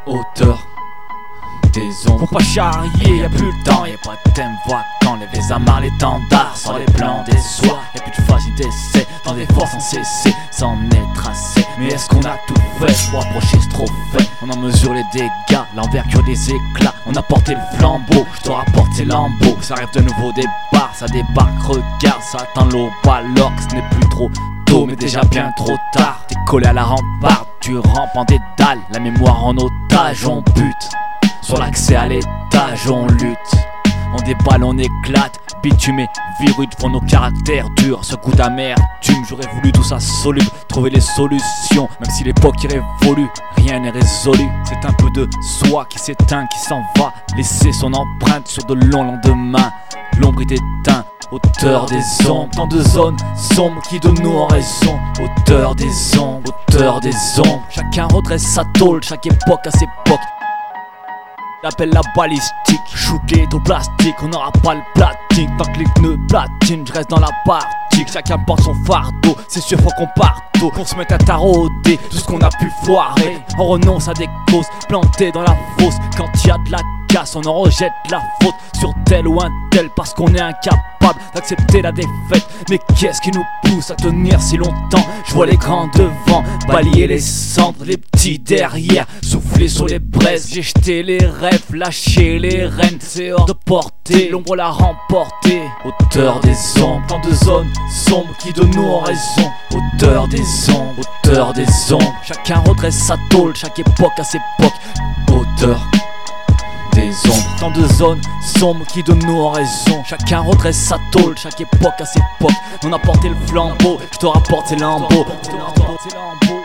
Hauteur des ombres. Faut pas charrier, y'a plus le temps, y'a pas de thème vacant. Les amarres, l'étendard, sans les plans des soirs. Y'a plus de phase d'essai, dans des forces sans cesser, sans être assez. Mais est-ce qu'on a tout fait pour approcher ce trophée? On en mesure les dégâts, l'envergure des éclats. On a porté le flambeau, je dois rapporter l'embeau. Ça rêve de nouveau départ, ça débarque, regarde, ça attend l'aube alors que ce n'est plus trop tôt, mais déjà bien trop tard. T'es collé à la rambarde, tu rampes en dédale, la mémoire en otage, on bute. Sur l'accès à l'étage, on lutte. On déballe, on éclate. Bitume et virus font nos caractères durs. Ce goût d'amertume, j'aurais voulu tout ça soluble. Trouver les solutions, même si l'époque est révolue. Rien n'est résolu, c'est un peu de soi qui s'éteint, qui s'en va. Laisser son empreinte sur de longs lendemains. L'ombre est éteinte, hauteur des ombres. Tant de zones sombres qui de nous ont raison. Hauteur des ombres, hauteur des ombres. Chacun redresse sa tôle, chaque époque a ses époques. J'appelle la balistique, shooter au plastique, on n'aura pas le platine. Tant que les pneus platine, je reste dans la partie. Chacun porte son fardeau, c'est sûr faut qu'on parte tôt. Qu'on se mette à tarauder tout ce qu'on a pu foirer. On renonce à des causes plantées dans la fosse. Quand y a de la casse, on en rejette la faute sur tel ou un tel, parce qu'on est incapable d'accepter la défaite. Mais qu'est-ce qui nous pousse à tenir si longtemps? Je vois les grands devant, balayer les cendres, les petits derrière, souffler sur les braises. J'ai jeté les rêves, lâché les rênes, c'est hors de portée, l'ombre l'a remporté. Hauteur des ombres, tant de zones sombres qui de nous ont raison. Hauteur des ombres, hauteur des ombres. Chacun redresse sa tôle, chaque époque a ses époques. Hauteur des ombres, tant de zones sombres qui de nous ont raison. Chacun redresse sa tôle, chaque époque a ses époques. On a porté le flambeau, je te rapporte tes lambeaux.